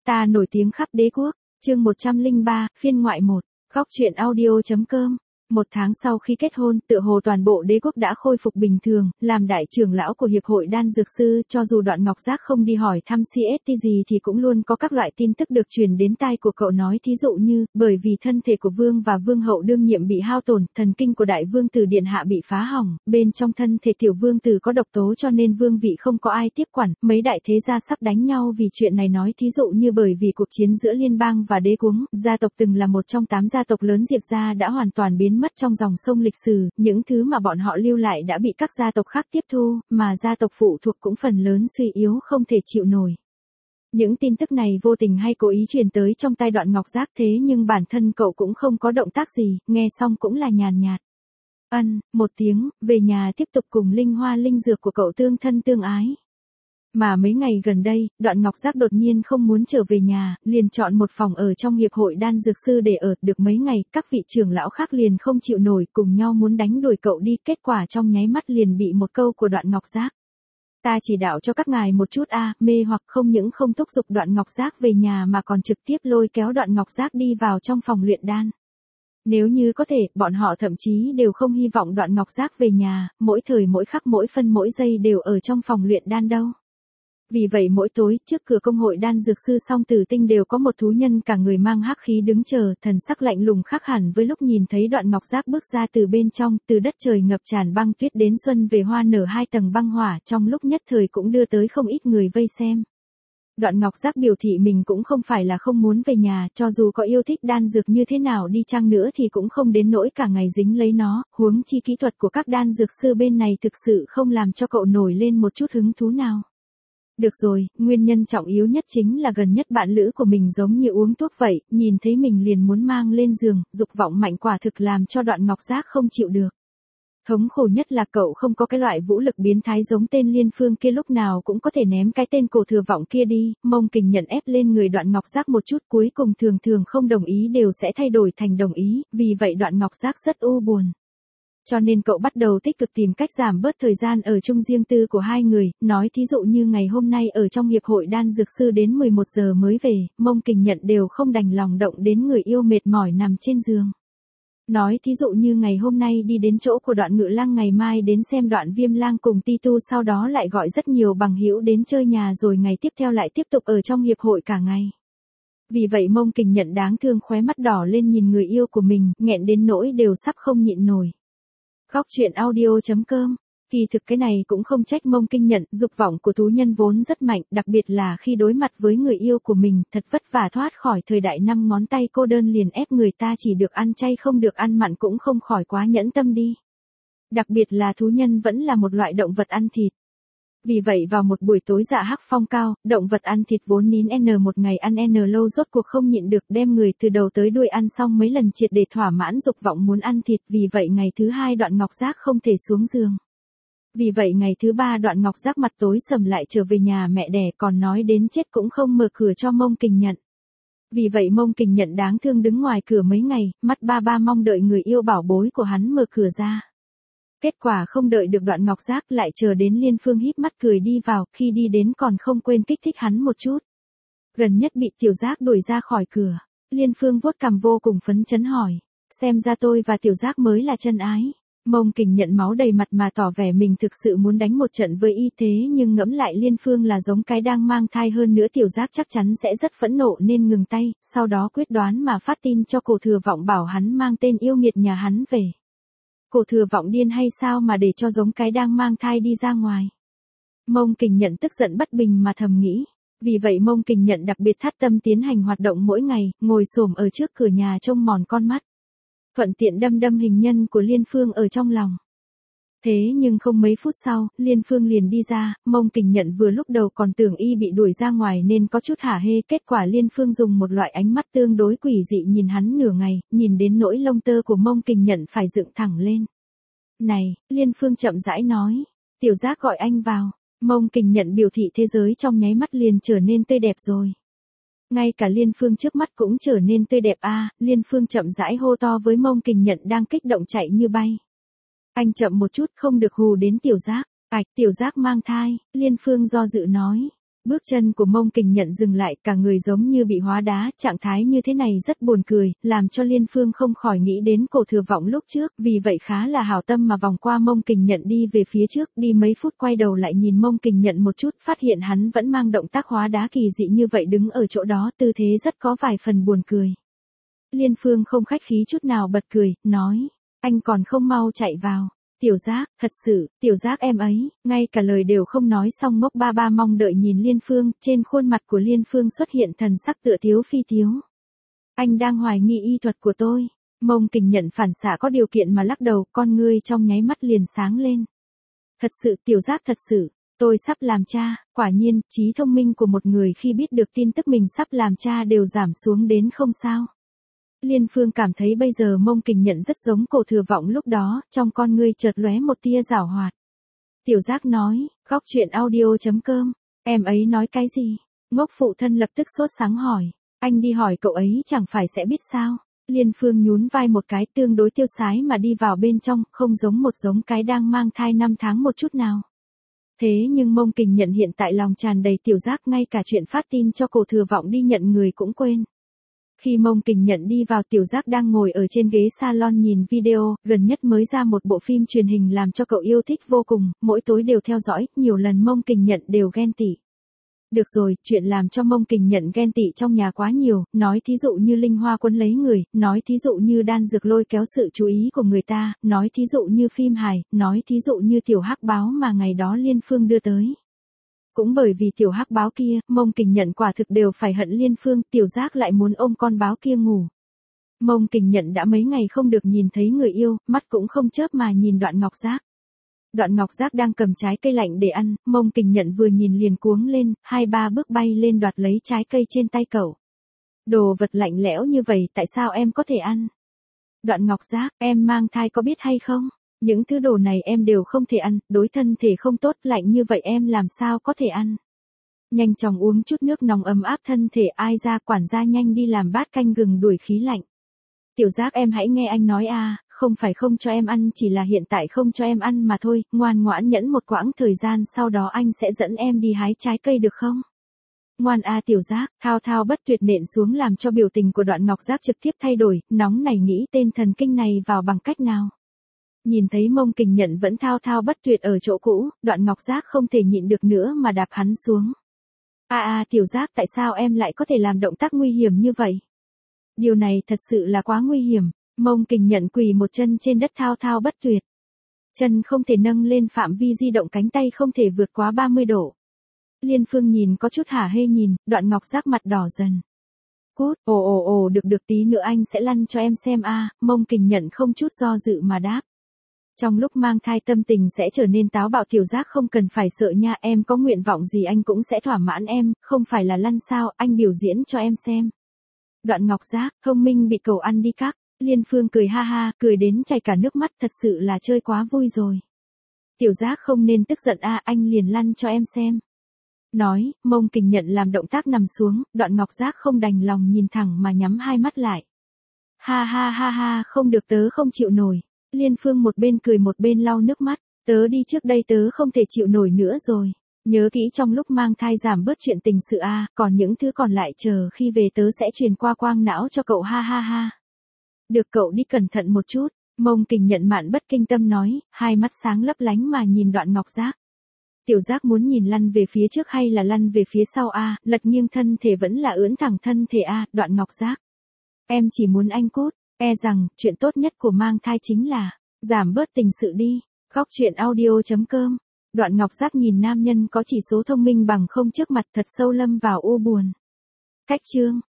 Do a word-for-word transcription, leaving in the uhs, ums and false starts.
Ta nổi tiếng khắp đế quốc, chương một trăm lẻ ba, phiên ngoại một, góc truyện audio.com. Một tháng sau khi kết hôn, tựa hồ toàn bộ đế quốc đã khôi phục bình thường, làm đại trưởng lão của Hiệp hội Đan Dược Sư, cho dù Đoạn Ngọc Giác không đi hỏi thăm xê ét tê gì thì cũng luôn có các loại tin tức được truyền đến tai của cậu, nói thí dụ như, bởi vì thân thể của vương và vương hậu đương nhiệm bị hao tổn, thần kinh của đại vương tử điện hạ bị phá hỏng, bên trong thân thể tiểu vương tử có độc tố cho nên vương vị không có ai tiếp quản, mấy đại thế gia sắp đánh nhau vì chuyện này, nói thí dụ như bởi vì cuộc chiến giữa liên bang và đế quốc, gia tộc từng là một trong tám gia tộc lớn Diệp gia đã hoàn toàn biến mất trong dòng sông lịch sử, những thứ mà bọn họ lưu lại đã bị các gia tộc khác tiếp thu, mà gia tộc phụ thuộc cũng phần lớn suy yếu không thể chịu nổi. Những tin tức này vô tình hay cố ý truyền tới trong tai Đoạn Ngọc Giác, thế nhưng bản thân cậu cũng không có động tác gì, nghe xong cũng là nhàn nhạt. Ân, một tiếng, về nhà tiếp tục cùng linh hoa linh dược của cậu tương thân tương ái. Mà mấy ngày gần đây, Đoạn Ngọc Giác đột nhiên không muốn trở về nhà, liền chọn một phòng ở trong Hiệp hội Đan Dược Sư để ở. Được mấy ngày, các vị trưởng lão khác liền không chịu nổi, cùng nhau muốn đánh đuổi cậu đi, kết quả trong nháy mắt liền bị một câu của Đoạn Ngọc Giác. Ta chỉ đạo cho các ngài một chút a, mê hoặc không những không thúc giục Đoạn Ngọc Giác về nhà mà còn trực tiếp lôi kéo Đoạn Ngọc Giác đi vào trong phòng luyện đan. Nếu như có thể, bọn họ thậm chí đều không hy vọng Đoạn Ngọc Giác về nhà, mỗi thời mỗi khắc mỗi phân mỗi giây đều ở trong phòng luyện đan đâu. Vì vậy mỗi tối, trước cửa công hội Đan Dược Sư Song Tử Tinh đều có một thú nhân cả người mang hắc khí đứng chờ, thần sắc lạnh lùng khác hẳn với lúc nhìn thấy Đoạn Ngọc Giác bước ra từ bên trong, từ đất trời ngập tràn băng tuyết đến xuân về hoa nở hai tầng băng hỏa, trong lúc nhất thời cũng đưa tới không ít người vây xem. Đoạn Ngọc Giác biểu thị mình cũng không phải là không muốn về nhà, cho dù có yêu thích đan dược như thế nào đi chăng nữa thì cũng không đến nỗi cả ngày dính lấy nó, huống chi kỹ thuật của các đan dược sư bên này thực sự không làm cho cậu nổi lên một chút hứng thú nào. Được rồi, nguyên nhân trọng yếu nhất chính là gần nhất bạn lữ của mình giống như uống thuốc vậy, nhìn thấy mình liền muốn mang lên giường, dục vọng mạnh quả thực làm cho Đoạn Ngọc Giác không chịu được. Thống khổ nhất là cậu không có cái loại vũ lực biến thái giống tên Liên Phương kia lúc nào cũng có thể ném cái tên Cổ Thừa Vọng kia đi, Mông Kình nhận ép lên người Đoạn Ngọc Giác một chút, cuối cùng thường thường không đồng ý đều sẽ thay đổi thành đồng ý, vì vậy Đoạn Ngọc Giác rất u buồn. Cho nên cậu bắt đầu tích cực tìm cách giảm bớt thời gian ở chung riêng tư của hai người, nói thí dụ như ngày hôm nay ở trong Hiệp hội Đan Dược Sư đến mười một giờ mới về, Mông Kình nhận đều không đành lòng động đến người yêu mệt mỏi nằm trên giường. Nói thí dụ như ngày hôm nay đi đến chỗ của Đoạn Ngự Lang, ngày mai đến xem Đoạn Viêm Lang cùng Ti Tu, sau đó lại gọi rất nhiều bằng hữu đến chơi nhà, rồi ngày tiếp theo lại tiếp tục ở trong hiệp hội cả ngày. Vì vậy Mông Kình nhận đáng thương khóe mắt đỏ lên nhìn người yêu của mình, nghẹn đến nỗi đều sắp không nhịn nổi. Góc truyện audio.com. Kỳ thực cái này cũng không trách Mông Kình nhận, dục vọng của thú nhân vốn rất mạnh, đặc biệt là khi đối mặt với người yêu của mình, thật vất vả thoát khỏi thời đại năm ngón tay cô đơn liền ép người ta chỉ được ăn chay không được ăn mặn cũng không khỏi quá nhẫn tâm đi. Đặc biệt là thú nhân vẫn là một loại động vật ăn thịt. Vì vậy vào một buổi tối dạ hắc phong cao, động vật ăn thịt vốn nín n một ngày ăn n lâu rốt cuộc không nhịn được, đem người từ đầu tới đuôi ăn xong mấy lần triệt để thỏa mãn dục vọng muốn ăn thịt, vì vậy ngày thứ hai Đoạn Ngọc Giác không thể xuống giường. Vì vậy ngày thứ ba Đoạn Ngọc Giác mặt tối sầm lại trở về nhà mẹ đẻ, còn nói đến chết cũng không mở cửa cho Mông Kình nhận. Vì vậy Mông Kình nhận đáng thương đứng ngoài cửa mấy ngày, mắt ba ba mong đợi người yêu bảo bối của hắn mở cửa ra. Kết quả không đợi được Đoạn Ngọc Giác lại chờ đến Liên Phương híp mắt cười đi vào, khi đi đến còn không quên kích thích hắn một chút. Gần nhất bị Tiểu Giác đuổi ra khỏi cửa, Liên Phương vuốt cằm vô cùng phấn chấn hỏi, xem ra tôi và Tiểu Giác mới là chân ái. Mông Kình nhận máu đầy mặt mà tỏ vẻ mình thực sự muốn đánh một trận với y, thế nhưng ngẫm lại Liên Phương là giống cái đang mang thai, hơn nữa Tiểu Giác chắc chắn sẽ rất phẫn nộ nên ngừng tay, sau đó quyết đoán mà phát tin cho Cổ Thừa Vọng bảo hắn mang tên yêu nghiệt nhà hắn về. Cổ Thừa Vọng điên hay sao mà để cho giống cái đang mang thai đi ra ngoài. Mông Kình nhận tức giận bất bình mà thầm nghĩ. Vì vậy Mông Kình nhận đặc biệt thắt tâm tiến hành hoạt động mỗi ngày, ngồi xổm ở trước cửa nhà trông mòn con mắt. Thuận tiện đâm đâm hình nhân của Liên Phương ở trong lòng. Thế nhưng không mấy phút sau, Liên Phương liền đi ra, Mông Kình nhận vừa lúc đầu còn tưởng y bị đuổi ra ngoài nên có chút hả hê, kết quả Liên Phương dùng một loại ánh mắt tương đối quỷ dị nhìn hắn nửa ngày, nhìn đến nỗi lông tơ của Mông Kình nhận phải dựng thẳng lên. Này, Liên Phương chậm rãi nói, Tiểu Giác gọi anh vào. Mông Kình nhận biểu thị thế giới trong nháy mắt liền trở nên tươi đẹp rồi. Ngay cả Liên Phương trước mắt cũng trở nên tươi đẹp a, à, Liên Phương chậm rãi hô to với Mông Kình nhận đang kích động chạy như bay. Anh chậm một chút không được hù đến Tiểu Giác. Ảch, Tiểu Giác mang thai, Liên Phương do dự nói. Bước chân của Mông Kình Nhận dừng lại, cả người giống như bị hóa đá, trạng thái như thế này rất buồn cười, làm cho Liên Phương không khỏi nghĩ đến Cổ Thừa Vọng lúc trước, vì vậy khá là hảo tâm mà vòng qua Mông Kình Nhận đi về phía trước, đi mấy phút quay đầu lại nhìn Mông Kình Nhận một chút, phát hiện hắn vẫn mang động tác hóa đá kỳ dị như vậy đứng ở chỗ đó, tư thế rất có vài phần buồn cười. Liên Phương không khách khí chút nào bật cười, nói, anh còn không mau chạy vào. Tiểu Giác, thật sự, Tiểu Giác em ấy, ngay cả lời đều không nói xong ngốc ba ba mong đợi nhìn Liên Phương, trên khuôn mặt của Liên Phương xuất hiện thần sắc tựa thiếu phi thiếu. Anh đang hoài nghi y thuật của tôi. Mông Kình Nhận phản xạ có điều kiện mà lắc đầu, con ngươi trong nháy mắt liền sáng lên. Thật sự, Tiểu Giác thật sự, tôi sắp làm cha, quả nhiên, trí thông minh của một người khi biết được tin tức mình sắp làm cha đều giảm xuống đến không sao. Liên Phương cảm thấy bây giờ Mông Kình Nhận rất giống Cổ Thừa Vọng lúc đó, trong con ngươi chợt lóe một tia giảo hoạt. Tiểu Giác nói, khóc chuyện audio chấm com, em ấy nói cái gì? Ngốc phụ thân lập tức sốt sáng hỏi, anh đi hỏi cậu ấy chẳng phải sẽ biết sao? Liên Phương nhún vai một cái tương đối tiêu sái mà đi vào bên trong, không giống một giống cái đang mang thai năm tháng một chút nào. Thế nhưng Mông Kình Nhận hiện tại lòng tràn đầy Tiểu Giác, ngay cả chuyện phát tin cho Cổ Thừa Vọng đi nhận người cũng quên. Khi Mông Kình Nhận đi vào, Tiểu Giác đang ngồi ở trên ghế salon nhìn video, gần nhất mới ra một bộ phim truyền hình làm cho cậu yêu thích vô cùng, mỗi tối đều theo dõi, nhiều lần Mông Kình Nhận đều ghen tị. Được rồi, chuyện làm cho Mông Kình Nhận ghen tị trong nhà quá nhiều, nói thí dụ như Linh Hoa Quân lấy người, nói thí dụ như đan dược lôi kéo sự chú ý của người ta, nói thí dụ như phim hài, nói thí dụ như tiểu hắc báo mà ngày đó Liên Phương đưa tới. Cũng bởi vì tiểu hắc báo kia, Mông Kình Nhận quả thực đều phải hận Liên Phương, Tiểu Giác lại muốn ôm con báo kia ngủ. Mông Kình Nhận đã mấy ngày không được nhìn thấy người yêu, mắt cũng không chớp mà nhìn Đoạn Ngọc Giác. Đoạn Ngọc Giác đang cầm trái cây lạnh để ăn, Mông Kình Nhận vừa nhìn liền cuống lên, hai ba bước bay lên đoạt lấy trái cây trên tay cậu. Đồ vật lạnh lẽo như vậy tại sao em có thể ăn? Đoạn Ngọc Giác, em mang thai có biết hay không? Những thứ đồ này em đều không thể ăn, đối thân thể không tốt, lạnh như vậy em làm sao có thể ăn. Nhanh chóng uống chút nước nóng ấm áp thân thể, ai ra quản gia nhanh đi làm bát canh gừng đuổi khí lạnh. Tiểu Giác em hãy nghe anh nói a, không phải không cho em ăn, chỉ là hiện tại không cho em ăn mà thôi, ngoan ngoãn nhẫn một quãng thời gian sau đó anh sẽ dẫn em đi hái trái cây được không? Ngoan a Tiểu Giác, thao thao bất tuyệt nện xuống làm cho biểu tình của Đoạn Ngọc Giác trực tiếp thay đổi, nóng này nghĩ tên thần kinh này vào bằng cách nào? Nhìn thấy Mông Kình Nhận vẫn thao thao bất tuyệt ở chỗ cũ, Đoạn Ngọc Giác không thể nhịn được nữa mà đạp hắn xuống. A a Tiểu Giác, tại sao em lại có thể làm động tác nguy hiểm như vậy? Điều này thật sự là quá nguy hiểm. Mông Kình Nhận quỳ một chân trên đất thao thao bất tuyệt. Chân không thể nâng lên phạm vi di động, cánh tay không thể vượt quá ba mươi độ. Liên Phương nhìn có chút hả hê nhìn, Đoạn Ngọc Giác mặt đỏ dần. Cút, ồ ồ ồ được được tí nữa anh sẽ lăn cho em xem a. Mông Kình Nhận không chút do dự mà đáp. Trong lúc mang thai tâm tình sẽ trở nên táo bạo, Tiểu Giác không cần phải sợ nha, em có nguyện vọng gì anh cũng sẽ thỏa mãn em, không phải là lăn sao, anh biểu diễn cho em xem. Đoạn Ngọc Giác, thông minh bị cầu ăn đi các. Liên Phương cười ha ha, cười đến chảy cả nước mắt, thật sự là chơi quá vui rồi. Tiểu Giác không nên tức giận a, anh liền lăn cho em xem. Nói, Mông Kình Nhận làm động tác nằm xuống, Đoạn Ngọc Giác không đành lòng nhìn thẳng mà nhắm hai mắt lại. Ha ha ha ha, không được, tớ không chịu nổi. Liên Phương một bên cười một bên lau nước mắt, tớ đi trước đây, tớ không thể chịu nổi nữa rồi. Nhớ kỹ trong lúc mang thai giảm bớt chuyện tình sự a, còn những thứ còn lại chờ khi về tớ sẽ truyền qua quang não cho cậu, ha ha ha. Được, cậu đi cẩn thận một chút. Mông Kình Nhận mạn bất kinh tâm nói, hai mắt sáng lấp lánh mà nhìn Đoạn Ngọc Giác. Tiểu Giác muốn nhìn lăn về phía trước hay là lăn về phía sau a, lật nghiêng thân thể vẫn là ưỡn thẳng thân thể a, Đoạn Ngọc Giác. Em chỉ muốn anh cút, e rằng, chuyện tốt nhất của mang thai chính là, giảm bớt tình sự đi. Khóc chuyện audio chấm com. Đoạn Ngọc Giác nhìn nam nhân có chỉ số thông minh bằng không trước mặt thật sâu lâm vào u buồn. Cách chương.